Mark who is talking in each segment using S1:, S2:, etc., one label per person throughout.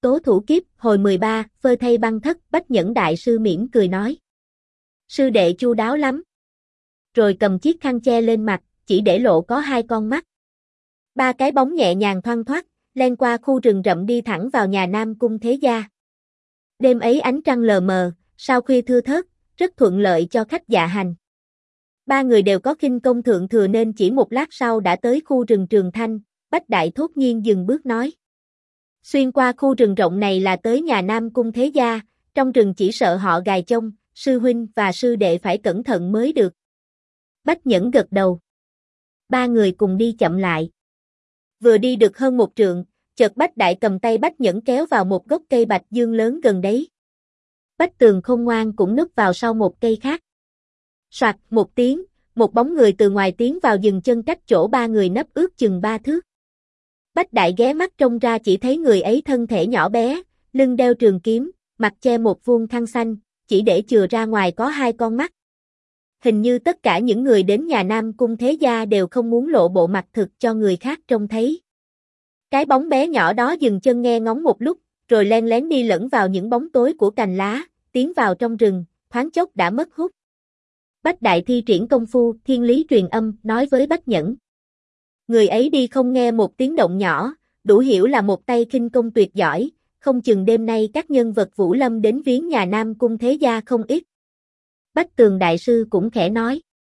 S1: tố thủ kiếp, hồi 13, phơi thay băng thất, Bách Nhẫn đại sư mỉm cười nói. Sư đệ chu đáo lắm. Rồi cầm chiếc khăn che lên mặt, chỉ để lộ có hai con mắt. Ba cái bóng nhẹ nhàng thoăn thoắt, len qua khu rừng rậm đi thẳng vào nhà Nam Cung Thế Gia. Đêm ấy ánh trăng lờ mờ, sao khuya thưa thớt, rất thuận lợi cho khách dạ hành. Ba người đều có khinh công thượng thừa nên chỉ một lát sau đã tới khu rừng Trường Thanh, Bách Đại thốt nhiên dừng bước nói. Xuyên qua khu rừng rộng này là tới nhà Nam Cung Thế Gia, trong rừng chỉ sợ họ gài chông, sư huynh và sư đệ phải cẩn thận mới được. Bách Nhẫn gật đầu. Ba người cùng đi chậm lại. Vừa đi được hơn một trượng, chợt Bách Đại cầm tay Bách Nhẫn kéo vào một gốc cây bạch dương lớn gần đấy. Bách Tường Khôn Ngoan cũng núp vào sau một cây khác. Soạt một tiếng, một bóng người từ ngoài tiến vào dừng chân cách chỗ ba người nấp ước chừng 3 thước. Bách Đại ghé mắt trông ra chỉ thấy người ấy thân thể nhỏ bé, lưng đeo trường kiếm, mặt che một vuông khăn xanh, chỉ để chừa ra ngoài có hai con mắt. Hình như tất cả những người đến nhà Nam Cung Thế Gia đều không muốn lộ bộ mặt thực cho người khác trông thấy. Cái bóng bé nhỏ đó dừng chân nghe ngóng một lúc, rồi len lén đi lẫn vào những bóng tối của cành lá, tiến vào trong rừng, thoáng chốc đã mất hút. Bách Đại thi triển công phu, thiên lý truyền âm, nói với Bách Nhẫn. Người ấy đi không nghe một tiếng động nhỏ, đủ hiểu là một tay khinh công tuyệt giỏi, không chừng đêm nay các nhân vật Vũ Lâm đến viếng nhà Nam Cung Thế Gia không ít. Bách Tường đại sư cũng khẽ nói.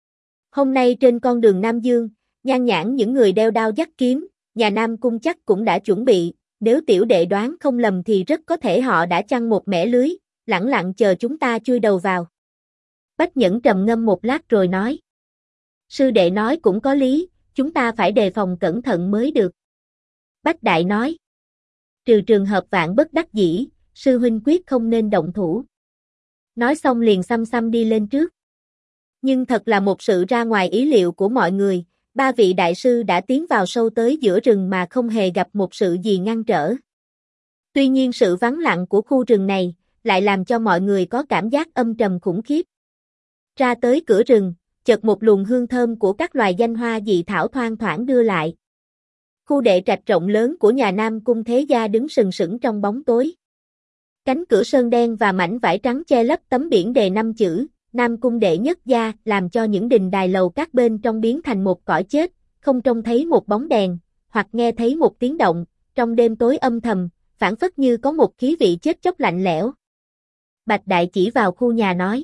S1: Hôm nay trên con đường Nam Dương, nhan nhãn những người đeo đao dắt kiếm, nhà Nam Cung chắc cũng đã chuẩn bị, nếu tiểu đệ đoán không lầm thì rất có thể họ đã chăng một mẻ lưới, lẳng lặng chờ chúng ta chui đầu vào. Bách Nhẫn trầm ngâm một lát rồi nói. Sư đệ nói cũng có lý, chúng ta phải đề phòng cẩn thận mới được. Bách Đại nói. Trừ trường hợp vạn bất đắc dĩ, sư huynh quyết không nên động thủ. Nói xong liền xăm xăm đi lên trước. Nhưng thật là một sự ra ngoài ý liệu của mọi người, ba vị đại sư đã tiến vào sâu tới giữa rừng mà không hề gặp một sự gì ngăn trở. Tuy nhiên sự vắng lặng của khu rừng này lại làm cho mọi người có cảm giác âm trầm khủng khiếp. Ra tới cửa rừng, chợt một luồng hương thơm của các loài danh hoa dị thảo thoang thoảng đưa lại. Khu đệ trạch rộng lớn của nhà Nam Cung Thế Gia đứng sừng sững trong bóng tối. Cánh cửa sơn đen và mảnh vải trắng che lấp tấm biển đề 5 chữ, Nam Cung đệ nhất gia, làm cho những đình đài lầu các bên trong biến thành một cõi chết, không trông thấy một bóng đèn, hoặc nghe thấy một tiếng động, trong đêm tối âm thầm, phảng phất như có một khí vị chết chóc lạnh lẽo. Bạch Đại chỉ vào khu nhà nói.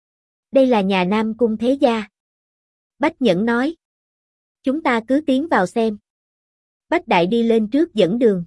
S1: Đây là nhà Nam Cung Thế Gia. Bách Nhẫn nói. Chúng ta cứ tiến vào xem. Bách Đại đi lên trước dẫn đường.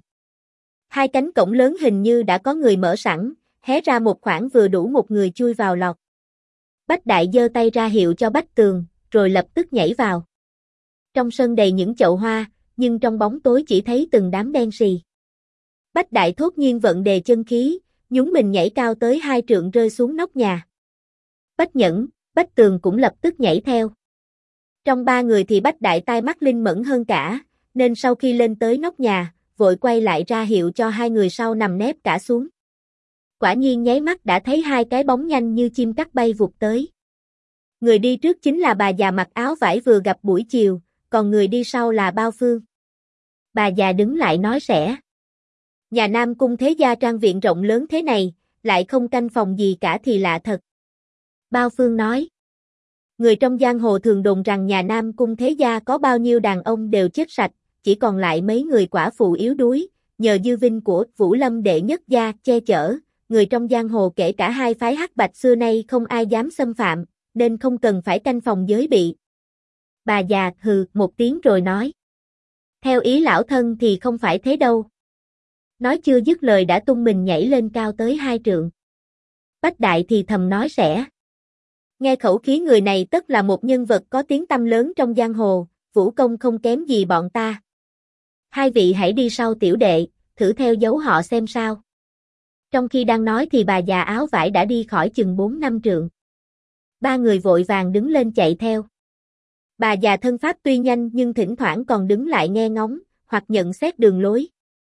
S1: Hai cánh cổng lớn hình như đã có người mở sẵn, hé ra một khoảng vừa đủ một người chui vào lọt. Bách Đại giơ tay ra hiệu cho Bách Tường, rồi lập tức nhảy vào. Trong sân đầy những chậu hoa, nhưng trong bóng tối chỉ thấy từng đám đen sì. Bách Đại thốt nhiên vận đề chân khí, nhún mình nhảy cao tới 2 trượng rơi xuống nóc nhà. Bách Nhẫn, Bách Tường cũng lập tức nhảy theo. Trong ba người thì Bách Đại tai mắt linh mẫn hơn cả, nên sau khi lên tới nóc nhà, vội quay lại ra hiệu cho hai người sau nằm nép cả xuống. Quả nhiên nháy mắt đã thấy hai cái bóng nhanh như chim cắt bay vụt tới. Người đi trước chính là bà già mặc áo vải vừa gặp buổi chiều, còn người đi sau là Bao Phương. Bà già đứng lại nói rẽ. Nhà Nam Cung Thế Gia trang viện rộng lớn thế này, lại không canh phòng gì cả thì lạ thật. Bao Phương nói. Người trong giang hồ thường đồn rằng nhà Nam Cung Thế Gia có bao nhiêu đàn ông đều chết sạch, chỉ còn lại mấy người quả phụ yếu đuối, nhờ dư vinh của Vũ Lâm đệ nhất gia che chở, người trong giang hồ kể cả hai phái hắc bạch xưa nay không ai dám xâm phạm, nên không cần phải canh phòng giới bị. Bà già hừ một tiếng rồi nói. Theo ý lão thân thì không phải thế đâu. Nói chưa dứt lời đã tung mình nhảy lên cao tới 2 trượng. Bách Đại thì thầm nói rẽ. Nghe khẩu khí người này tất là một nhân vật có tiếng tăm lớn trong giang hồ, vũ công không kém gì bọn ta. Hai vị hãy đi sau tiểu đệ, thử theo dấu họ xem sao. Trong khi đang nói thì bà già áo vải đã đi khỏi chừng 4-5 trượng. Ba người vội vàng đứng lên chạy theo. Bà già thân pháp tuy nhanh nhưng thỉnh thoảng còn đứng lại nghe ngóng, hoặc nhận xét đường lối.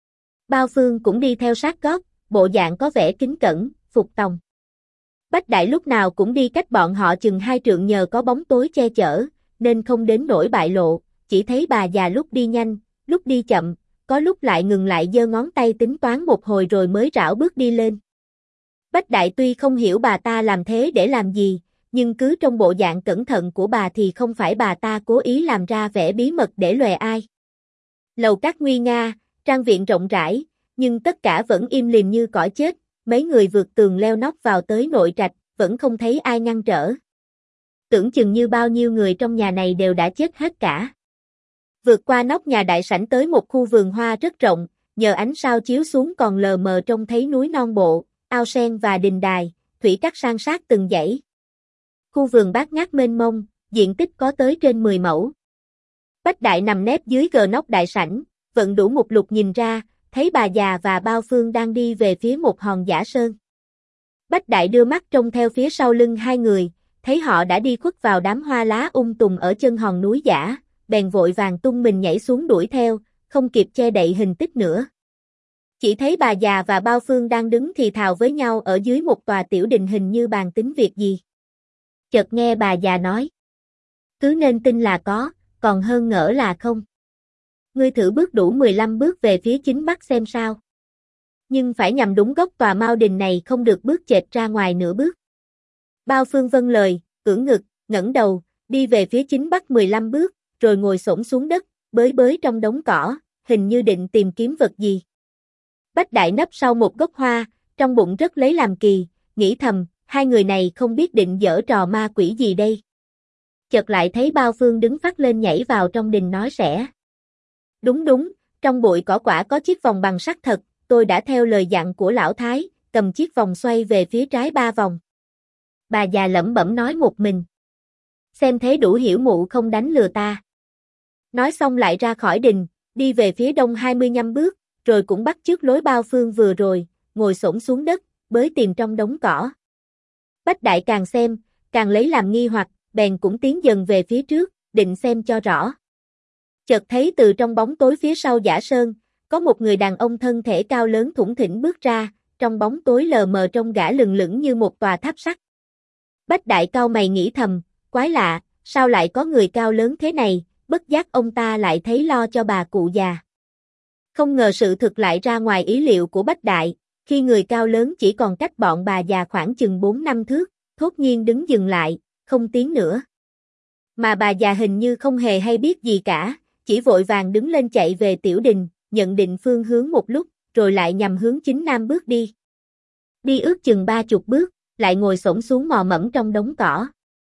S1: Bao Phương cũng đi theo sát gót, bộ dạng có vẻ kính cẩn, phục tòng. Bách Đại lúc nào cũng đi cách bọn họ chừng 2 trượng nhờ có bóng tối che chở, nên không đến nỗi bại lộ, chỉ thấy bà già lúc đi nhanh, lúc đi chậm, có lúc lại ngừng lại giơ ngón tay tính toán một hồi rồi mới rảo bước đi lên. Bách Đại tuy không hiểu bà ta làm thế để làm gì, nhưng cứ trong bộ dạng cẩn thận của bà thì không phải bà ta cố ý làm ra vẻ bí mật để lòe ai. Lầu các nguy nga, trang viện rộng rãi, nhưng tất cả vẫn im lìm như cõi chết, mấy người vượt tường leo nóc vào tới nội trạch, vẫn không thấy ai ngăn trở. Tưởng chừng như bao nhiêu người trong nhà này đều đã chết hết cả. Vượt qua nóc nhà đại sảnh tới một khu vườn hoa rất rộng, nhờ ánh sao chiếu xuống còn lờ mờ trông thấy núi non bộ, ao sen và đình đài, thủy cắt san sát từng dãy. Khu vườn bát ngát mênh mông, diện tích có tới trên 10 mẫu. Bách Đại nằm nép dưới gờ nóc đại sảnh, vận đủ một lục nhìn ra, thấy bà già và Bao Phương đang đi về phía một hòn giả sơn. Bách Đại đưa mắt trông theo phía sau lưng hai người, thấy họ đã đi khuất vào đám hoa lá tùng ở chân hòn núi giả, bèn vội vàng tung mình nhảy xuống đuổi theo, không kịp che đậy hình tích nữa. Chỉ thấy bà già và Bao Phương đang đứng thì thào với nhau ở dưới một tòa tiểu đình hình như bàn tính việc gì. Chợt nghe bà già nói: cứ nên tin là có, còn hơn ngỡ là không. Ngươi thử bước đủ 15 bước về phía chính bắc xem sao. Nhưng phải nhằm đúng góc tòa Mao đình này, không được bước chệch ra ngoài nửa bước. Bao Phương vâng lời, ưỡn ngực, ngẩng đầu, đi về phía chính bắc 15 bước, rồi ngồi xổm xuống đất, bới bới trong đống cỏ, hình như định tìm kiếm vật gì. Bách Đại nấp sau một gốc hoa, trong bụng rất lấy làm kỳ, nghĩ thầm, hai người này không biết định giở trò ma quỷ gì đây. Chợt lại thấy Bao Phương đứng phắt lên nhảy vào trong đình nói rẽ. Đúng, trong bụi cỏ quả có chiếc vòng bằng sắt thật, tôi đã theo lời dặn của lão Thái, cầm chiếc vòng xoay về phía trái 3 vòng. Bà già lẩm bẩm nói một mình. Xem thế đủ hiểu mụ không đánh lừa ta. Nói xong lại ra khỏi đình, đi về phía đông 25 bước, rồi cũng bắt chước lối Bao Phương vừa rồi, ngồi xổm xuống đất, bới tìm trong đống cỏ. Bách Đại càng xem, càng lấy làm nghi hoặc, bèn cũng tiến dần về phía trước, định xem cho rõ. Chợt thấy từ trong bóng tối phía sau giả sơn, có một người đàn ông thân thể cao lớn thủng thỉnh bước ra, trong bóng tối lờ mờ trông gã lừng lững như một tòa tháp sắt. Bách Đại cau mày nghĩ thầm, quái lạ, sao lại có người cao lớn thế này, bất giác ông ta lại thấy lo cho bà cụ già. Không ngờ sự thực lại ra ngoài ý liệu của Bách Đại, khi người cao lớn chỉ còn cách bọn bà già khoảng chừng 4-5 thước, thốt nhiên đứng dừng lại, không tiến nữa. Mà bà già hình như không hề hay biết gì cả, chỉ vội vàng đứng lên chạy về tiểu đình, nhận định phương hướng một lúc, rồi lại nhằm hướng chính nam bước đi. Đi ước chừng 30 bước, lại ngồi xổm xuống mò mẫm trong đống cỏ.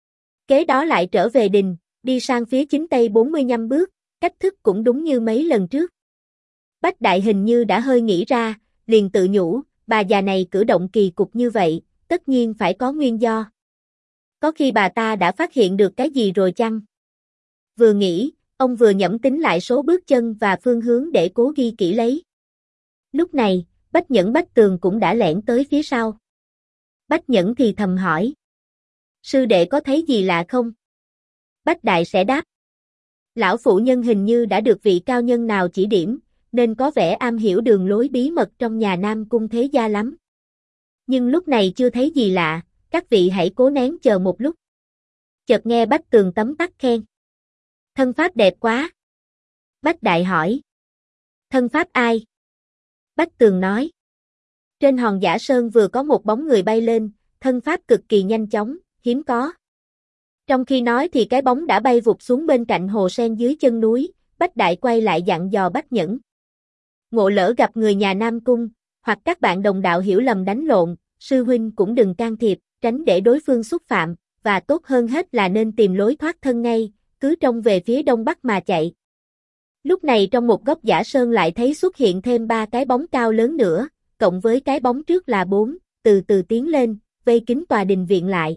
S1: Kế đó lại trở về đình, đi sang phía chính tây 45 bước, cách thức cũng đúng như mấy lần trước. Bách Đại hình như đã hơi nghĩ ra, liền tự nhủ, bà già này cử động kỳ cục như vậy, tất nhiên phải có nguyên do. Có khi bà ta đã phát hiện được cái gì rồi chăng? Vừa nghĩ, ông vừa nhẩm tính lại số bước chân và phương hướng để cố ghi kỹ lấy. Lúc này, Bách Nhẫn Bách Tường cũng đã lẻn tới phía sau. Bách Nhẫn thì thầm hỏi: sư đệ có thấy gì lạ không? Bách Đại sẽ đáp: lão phụ nhân hình như đã được vị cao nhân nào chỉ điểm, nên có vẻ am hiểu đường lối bí mật trong nhà Nam Cung thế gia lắm. Nhưng lúc này chưa thấy gì lạ, các vị hãy cố nén chờ một lúc. Chợt nghe Bách Tường tấm tắc khen: thân pháp đẹp quá. Bách Đại hỏi: thân pháp ai? Bách Tường nói: trên hòn giả sơn vừa có một bóng người bay lên, thân pháp cực kỳ nhanh chóng, hiếm có. Trong khi nói thì cái bóng đã bay vụt xuống bên cạnh hồ sen dưới chân núi. Bách Đại quay lại dặn dò Bách Nhẫn: ngộ lỡ gặp người nhà Nam Cung, hoặc các bạn đồng đạo hiểu lầm đánh lộn, sư huynh cũng đừng can thiệp, tránh để đối phương xúc phạm, và tốt hơn hết là nên tìm lối thoát thân ngay, cứ trông về phía đông bắc mà chạy. Lúc này trong một góc giả sơn lại thấy xuất hiện thêm 3 cái bóng cao lớn nữa, cộng với cái bóng trước là 4, từ từ tiến lên, vây kín tòa đình viện lại.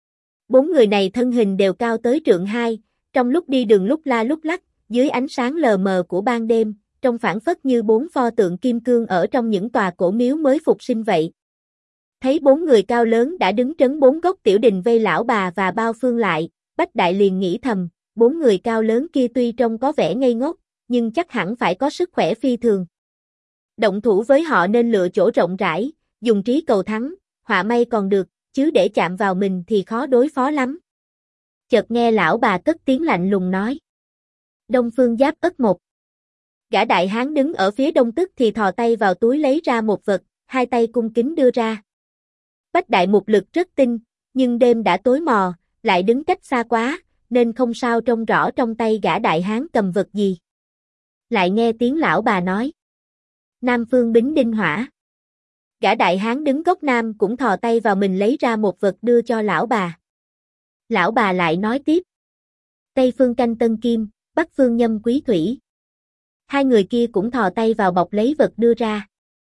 S1: 4 người này thân hình đều cao tới trượng 2, trong lúc đi đường lúc la lúc lắc, dưới ánh sáng lờ mờ của ban đêm, trông phảng phất như 4 pho tượng kim cương ở trong những tòa cổ miếu mới phục sinh vậy. Thấy 4 người cao lớn đã đứng trấn 4 góc tiểu đình vây lão bà và Bao Phương lại, Bách Đại liền nghĩ thầm, 4 người cao lớn kia tuy trông có vẻ ngây ngốc, nhưng chắc hẳn phải có sức khỏe phi thường. Động thủ với họ nên lựa chỗ rộng rãi, dùng trí cầu thắng, họa may còn được, chứ để chạm vào mình thì khó đối phó lắm. Chợt nghe lão bà cất tiếng lạnh lùng nói: Đông Phương Giáp Ất 1. Gã đại hán đứng ở phía đông tức thì thò tay vào túi lấy ra một vật, hai tay cung kính đưa ra. Bách đại mục lực rất tinh, nhưng đêm đã tối mò, lại đứng cách xa quá, nên không sao trông rõ trong tay gã đại hán cầm vật gì. Lại nghe tiếng lão bà nói. Nam phương bính đinh hỏa. Gã đại hán đứng góc nam cũng thò tay vào mình lấy ra một vật đưa cho lão bà. Lão bà lại nói tiếp. Tây phương canh tân kim, bắc phương nhâm quý thủy. Hai người kia cũng thò tay vào bọc lấy vật đưa ra.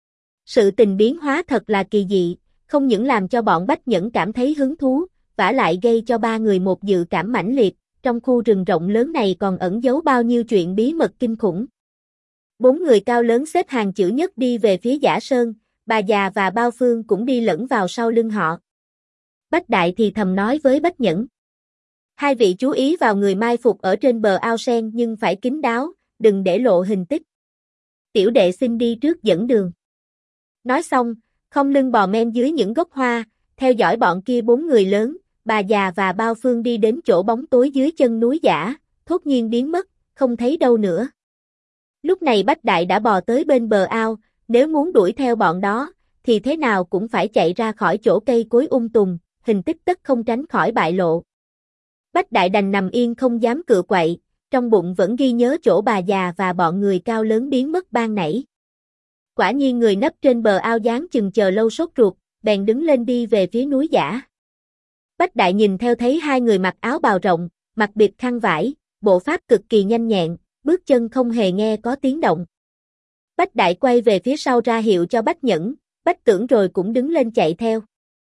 S1: Sự tình biến hóa thật là kỳ dị, không những làm cho bọn Bách Nhẫn cảm thấy hứng thú, vả lại gây cho ba người một dự cảm mãnh liệt, trong khu rừng rộng lớn này còn ẩn giấu bao nhiêu chuyện bí mật kinh khủng. Bốn người cao lớn xếp hàng chữ nhất đi về phía Giả Sơn, bà già và Bao Phương cũng đi lẫn vào sau lưng họ. Bách Đại thì thầm nói với Bách Nhẫn. Hai vị chú ý vào người mai phục ở trên bờ ao sen nhưng phải kín đáo, đừng để lộ hình tích. Tiểu đệ xin đi trước dẫn đường. Nói xong, không lưng bò men dưới những gốc hoa, theo dõi bọn kia bốn người lớn, bà già và Bao Phương đi đến chỗ bóng tối dưới chân núi Giả, thốt nhiên biến mất, không thấy đâu nữa. Lúc này Bách Đại đã bò tới bên bờ ao, nếu muốn đuổi theo bọn đó, thì thế nào cũng phải chạy ra khỏi chỗ cây cối tùng, hình tích tất không tránh khỏi bại lộ. Bách Đại đành nằm yên không dám cựa quậy, trong bụng vẫn ghi nhớ chỗ bà già và bọn người cao lớn biến mất ban nãy. Quả nhiên người nấp trên bờ ao dáng chừng chờ lâu sốt ruột, bèn đứng lên đi về phía núi Giả. Bách Đại nhìn theo thấy hai người mặc áo bào rộng, mặc bịt khăn vải, bộ pháp cực kỳ nhanh nhẹn, bước chân không hề nghe có tiếng động. Bách Đại quay về phía sau ra hiệu cho Bách Nhẫn, Bách Tưởng rồi cũng đứng lên chạy theo.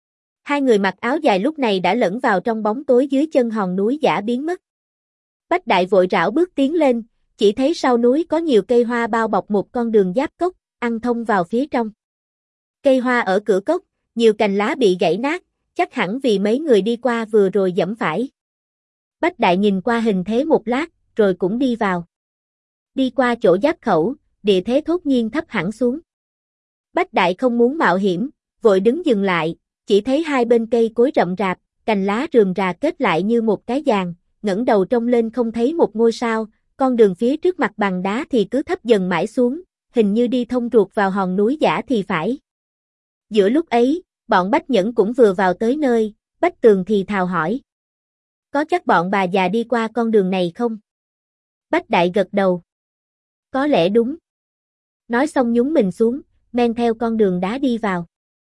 S1: Hai người mặc áo dài lúc này đã lẫn vào trong bóng tối dưới chân hòn núi Giả biến mất. Bách Đại vội rảo bước tiến lên, chỉ thấy sau núi có nhiều cây hoa bao bọc một con đường giáp cốc, ăn thông vào phía trong. Cây hoa ở cửa cốc, nhiều cành lá bị gãy nát, chắc hẳn vì mấy người đi qua vừa rồi giẫm phải. Bách Đại nhìn qua hình thế một lát, rồi cũng đi vào. Đi qua chỗ giáp khẩu, địa thế thốt nhiên thấp hẳn xuống. Bách Đại không muốn mạo hiểm, vội đứng dừng lại, chỉ thấy hai bên cây cối rậm rạp, cành lá rườm rà kết lại như một cái giàn, ngẩng đầu trông lên không thấy một ngôi sao, con đường phía trước mặt bằng đá thì cứ thấp dần mãi xuống, hình như đi thông ruột vào hòn núi Giả thì phải. Giữa lúc ấy, bọn Bách Nhẫn cũng vừa vào tới nơi, Bách Tường thì thào hỏi. Có chắc bọn bà già đi qua con đường này không? Bách Đại gật đầu. Có lẽ đúng. Nói xong nhún mình xuống, men theo con đường đá đi vào.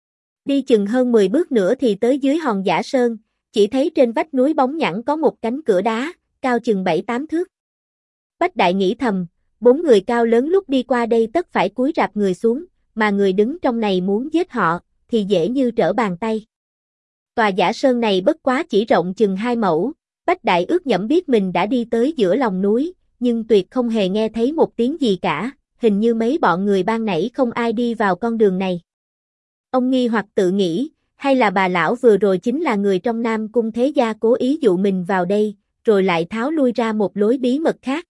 S1: Đi chừng hơn 10 bước nữa thì tới dưới hòn Giả Sơn, chỉ thấy trên vách núi bóng nhẵn có một cánh cửa đá, cao chừng 7-8 thước. Bách Đại nghĩ thầm, bốn người cao lớn lúc đi qua đây tất phải cúi rạp người xuống, mà người đứng trong này muốn giết họ, thì dễ như trở bàn tay. Tòa Giả Sơn này bất quá chỉ rộng chừng 2 mẫu, Bách Đại ước nhẩm biết mình đã đi tới giữa lòng núi, nhưng tuyệt không hề nghe thấy một tiếng gì cả, hình như mấy bọn người ban nãy không ai đi vào con đường này. Ông nghi hoặc tự nghĩ, hay là bà lão vừa rồi chính là người trong Nam Cung Thế Gia cố ý dụ mình vào đây, rồi lại tháo lui ra một lối bí mật khác.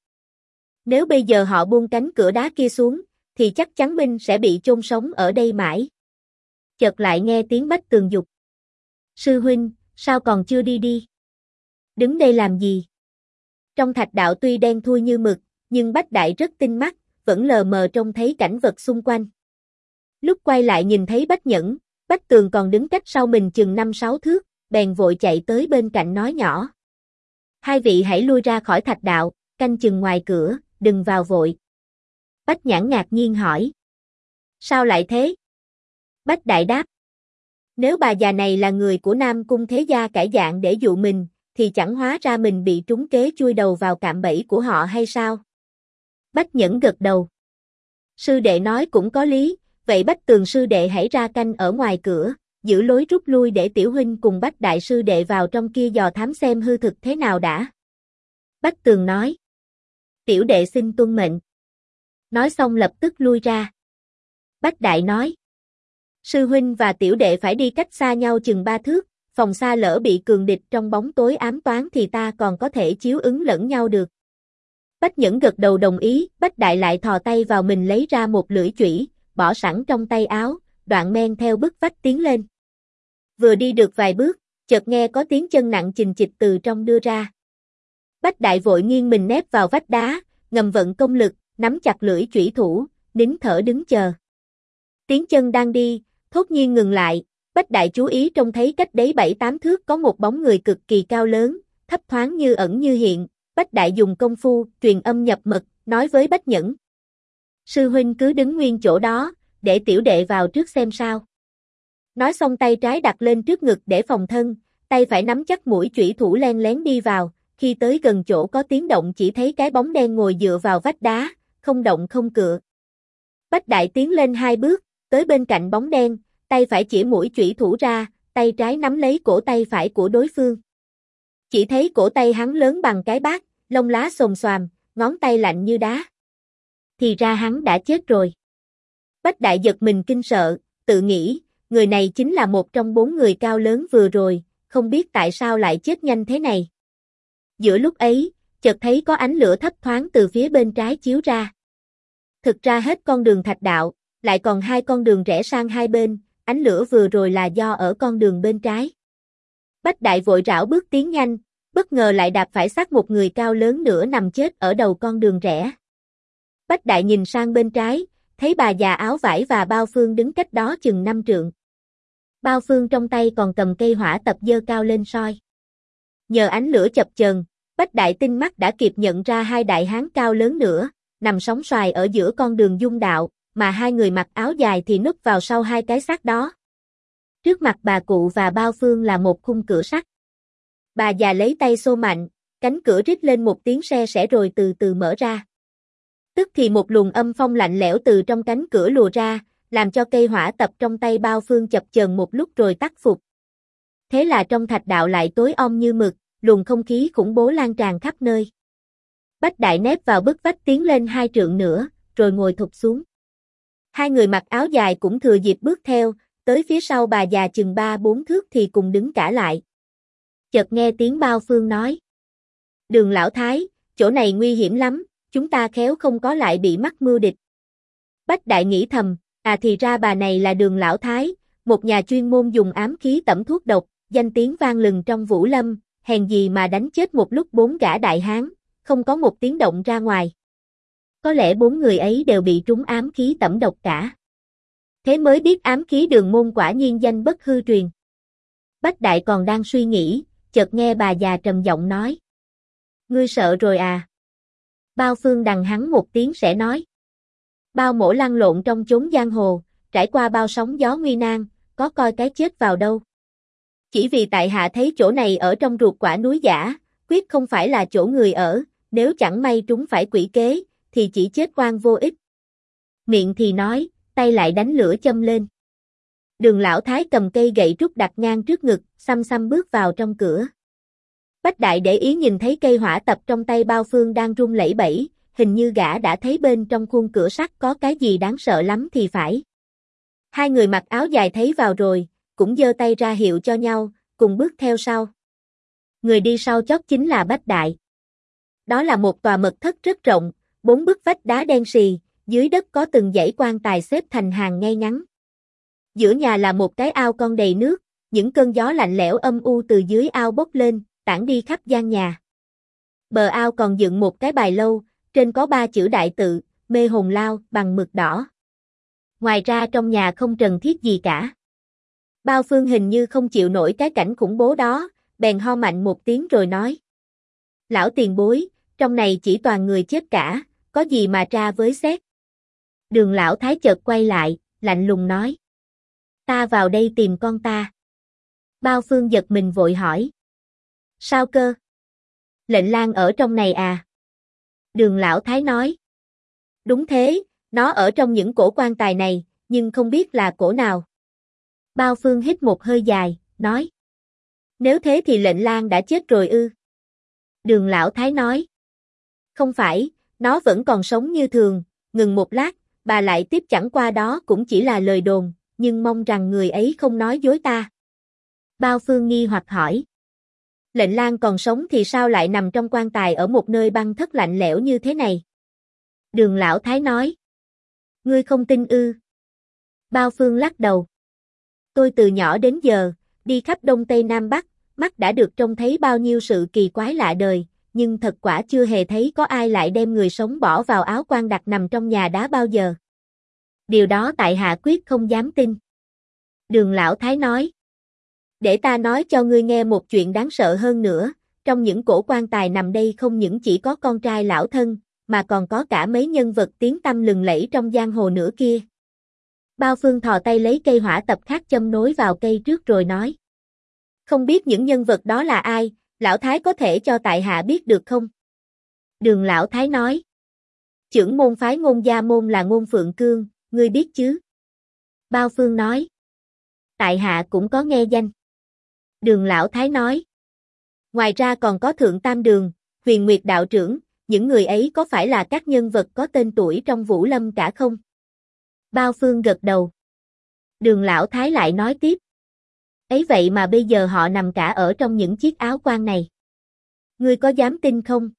S1: Nếu bây giờ họ buông cánh cửa đá kia xuống, thì chắc chắn Minh sẽ bị chôn sống ở đây mãi. Chợt lại nghe tiếng Bách Tường dục. Sư huynh, sao còn chưa đi đi? Đứng đây làm gì? Trong thạch đạo tuy đen thui như mực, nhưng Bách Đại rất tinh mắt, vẫn lờ mờ trông thấy cảnh vật xung quanh. Lúc quay lại nhìn thấy Bách Nhẫn, Bách Tường còn đứng cách sau mình chừng 5-6 thước, bèn vội chạy tới bên cạnh nói nhỏ. Hai vị hãy lui ra khỏi thạch đạo, canh chừng ngoài cửa, đừng vào vội. Bách Nhãn ngạc nhiên hỏi. Sao lại thế? Bách Đại đáp. Nếu bà già này là người của Nam Cung Thế Gia cải dạng để dụ mình, thì chẳng hóa ra mình bị trúng kế chui đầu vào cạm bẫy của họ hay sao? Bách Nhẫn gật đầu. Sư đệ nói cũng có lý, vậy Bách Tường sư đệ hãy ra canh ở ngoài cửa, giữ lối rút lui để tiểu huynh cùng Bách Đại sư đệ vào trong kia dò thám xem hư thực thế nào đã. Bách Tường nói. Tiểu đệ xin tuân mệnh. Nói xong lập tức lui ra. Bách Đại nói. Sư huynh và tiểu đệ phải đi cách xa nhau chừng 3 thước, phòng xa lỡ bị cường địch trong bóng tối ám toán thì ta còn có thể chiếu ứng lẫn nhau được. Bách Nhẫn gật đầu đồng ý, Bách Đại lại thò tay vào mình lấy ra một lưỡi chủy, bỏ sẵn trong tay áo, đoạn men theo bức vách tiến lên. Vừa đi được vài bước, chợt nghe có tiếng chân nặng chình chịch từ trong đưa ra. Bách Đại vội nghiêng mình nép vào vách đá, ngầm vận công lực, nắm chặt lưỡi chủy thủ, nín thở đứng chờ. Tiếng chân đang đi, thốt nhiên ngừng lại, Bách Đại chú ý trông thấy cách đấy 7-8 thước có một bóng người cực kỳ cao lớn, thấp thoáng như ẩn như hiện. Bách Đại dùng công phu, truyền âm nhập mật, nói với Bách Nhẫn. Sư huynh cứ đứng nguyên chỗ đó, để tiểu đệ vào trước xem sao. Nói xong tay trái đặt lên trước ngực để phòng thân, tay phải nắm chắc mũi chủy thủ len lén đi vào, khi tới gần chỗ có tiếng động chỉ thấy cái bóng đen ngồi dựa vào vách đá, không động không cựa. Bách Đại tiến lên 2 bước, tới bên cạnh bóng đen, tay phải chỉ mũi chủy thủ ra, tay trái nắm lấy cổ tay phải của đối phương. Chỉ thấy cổ tay hắn lớn bằng cái bát, lông lá xồm xoàm, ngón tay lạnh như đá. Thì ra hắn đã chết rồi. Bách Đại giật mình kinh sợ, tự nghĩ, người này chính là một trong 4 người cao lớn vừa rồi, không biết tại sao lại chết nhanh thế này. Giữa lúc ấy, chợt thấy có ánh lửa thấp thoáng từ phía bên trái chiếu ra. Thực ra hết con đường thạch đạo, lại còn 2 con đường rẽ sang hai bên, ánh lửa vừa rồi là do ở con đường bên trái. Bách Đại vội rảo bước tiến nhanh, bất ngờ lại đạp phải xác một người cao lớn nữa nằm chết ở đầu con đường rẽ. Bách Đại nhìn sang bên trái, thấy bà già áo vải và Bao Phương đứng cách đó chừng 5 trượng. Bao Phương trong tay còn cầm cây hỏa tập giơ cao lên soi. Nhờ ánh lửa chập chờn, Bách Đại tinh mắt đã kịp nhận ra 2 đại hán cao lớn nữa, nằm sóng xoài ở giữa con đường dung đạo, mà 2 người mặc áo dài thì núp vào sau 2 cái xác đó. Trước mặt bà cụ và Bao Phương là một khung cửa sắt. Bà già lấy tay xô mạnh, cánh cửa rít lên một tiếng se sẻ rồi từ từ mở ra. Tức thì một luồng âm phong lạnh lẽo từ trong cánh cửa lùa ra, làm cho cây hỏa tập trong tay Bao Phương chập chờn một lúc rồi tắt phục. Thế là trong thạch đạo lại tối om như mực, luồng không khí khủng bố lan tràn khắp nơi. Bách Đại nép vào bức vách tiến lên 2 trượng nữa, rồi ngồi thụp xuống. 2 người mặc áo dài cũng thừa dịp bước theo, tới phía sau bà già chừng 3-4 thước thì cùng đứng cả lại. Chợt nghe tiếng Bao Phương nói. Đường lão thái, chỗ này nguy hiểm lắm, chúng ta khéo không có lại bị mắc mưu địch. Bách Đại nghĩ thầm, thì ra bà này là Đường lão thái, một nhà chuyên môn dùng ám khí tẩm thuốc độc, danh tiếng vang lừng trong Vũ Lâm, hèn gì mà đánh chết một lúc 4 gã đại hán, không có một tiếng động ra ngoài. Có lẽ 4 người ấy đều bị trúng ám khí tẩm độc cả. Thế mới biết ám khí Đường môn quả nhiên danh bất hư truyền. Bách Đại còn đang suy nghĩ, chợt nghe bà già trầm giọng nói. Ngươi sợ rồi à? Bao Phương đằng hắn một tiếng sẽ nói. Bao mổ lăn lộn trong chốn giang hồ, trải qua bao sóng gió nguy nan, có coi cái chết vào đâu. Chỉ vì tại hạ thấy chỗ này ở trong ruột quả núi giả, quyết không phải là chỗ người ở, nếu chẳng may trúng phải quỷ kế, thì chỉ chết oan vô ích. Miệng thì nói, tay lại đánh lửa châm lên. Đường lão thái cầm cây gậy trúc đặt ngang trước ngực, xăm xăm bước vào trong cửa. Bách Đại để ý nhìn thấy cây hỏa tập trong tay Bao Phương đang rung lẩy bẩy, hình như gã đã thấy bên trong khuôn cửa sắt có cái gì đáng sợ lắm thì phải. 2 người mặc áo dài thấy vào rồi, cũng giơ tay ra hiệu cho nhau, cùng bước theo sau. Người đi sau chót chính là Bách Đại. Đó là một tòa mật thất rất rộng, 4 bức vách đá đen xì, dưới đất có từng dãy quan tài xếp thành hàng ngay ngắn. Giữa nhà là một cái ao con đầy nước, những cơn gió lạnh lẽo âm u từ dưới ao bốc lên, tản đi khắp gian nhà. Bờ ao còn dựng một cái bài lâu, trên có 3 chữ đại tự, Mê Hồn Lao, bằng mực đỏ. Ngoài ra trong nhà không trần thiết gì cả. Bao Phương hình như không chịu nổi cái cảnh khủng bố đó, bèn ho mạnh một tiếng rồi nói. Lão tiền bối, trong này chỉ toàn người chết cả, có gì mà tra với xét. Đường lão thái chợt quay lại, lạnh lùng nói. Ta vào đây tìm con ta. Bao Phương giật mình vội hỏi. Sao cơ? Lệnh lang ở trong này à? Đường lão thái nói. Đúng thế, nó ở trong những cổ quan tài này, nhưng không biết là cổ nào. Bao Phương hít một hơi dài, nói. Nếu thế thì lệnh lang đã chết rồi ư? Đường lão thái nói. Không phải, nó vẫn còn sống như thường, ngừng một lát, bà lại tiếp chẳng qua đó cũng chỉ là lời đồn, nhưng mong rằng người ấy không nói dối ta. Bao Phương nghi hoặc hỏi. Lệnh lang còn sống thì sao lại nằm trong quan tài ở một nơi băng thất lạnh lẽo như thế này? Đường lão thái nói. Ngươi không tin ư? Bao Phương lắc đầu. Tôi từ nhỏ đến giờ, đi khắp Đông Tây Nam Bắc, mắt đã được trông thấy bao nhiêu sự kỳ quái lạ đời, nhưng thật quả chưa hề thấy có ai lại đem người sống bỏ vào áo quan đặt nằm trong nhà đá bao giờ. Điều đó tại hạ quyết không dám tin. Đường Lão Thái nói. Để ta nói cho ngươi nghe một chuyện đáng sợ hơn nữa, trong những cổ quan tài nằm đây không những chỉ có con trai lão thân, mà còn có cả mấy nhân vật tiếng tăm lừng lẫy trong giang hồ nữa kia. Bao Phương thò tay lấy cây hỏa tập khác châm nối vào cây trước rồi nói. Không biết những nhân vật đó là ai, Lão Thái có thể cho tại hạ biết được không? Đường Lão Thái nói. Chưởng môn phái Ngôn Gia Môn là Ngôn Phượng Cương, ngươi biết chứ? Bao Phương nói. Tại hạ cũng có nghe danh. Đường Lão Thái nói. Ngoài ra còn có Thượng Tam Đường, Huyền Nguyệt Đạo Trưởng, những người ấy có phải là các nhân vật có tên tuổi trong Vũ Lâm cả không? Bao Phương gật đầu. Đường Lão Thái lại nói tiếp. Ấy vậy mà bây giờ họ nằm cả ở trong những chiếc áo quan này. Ngươi có dám tin không?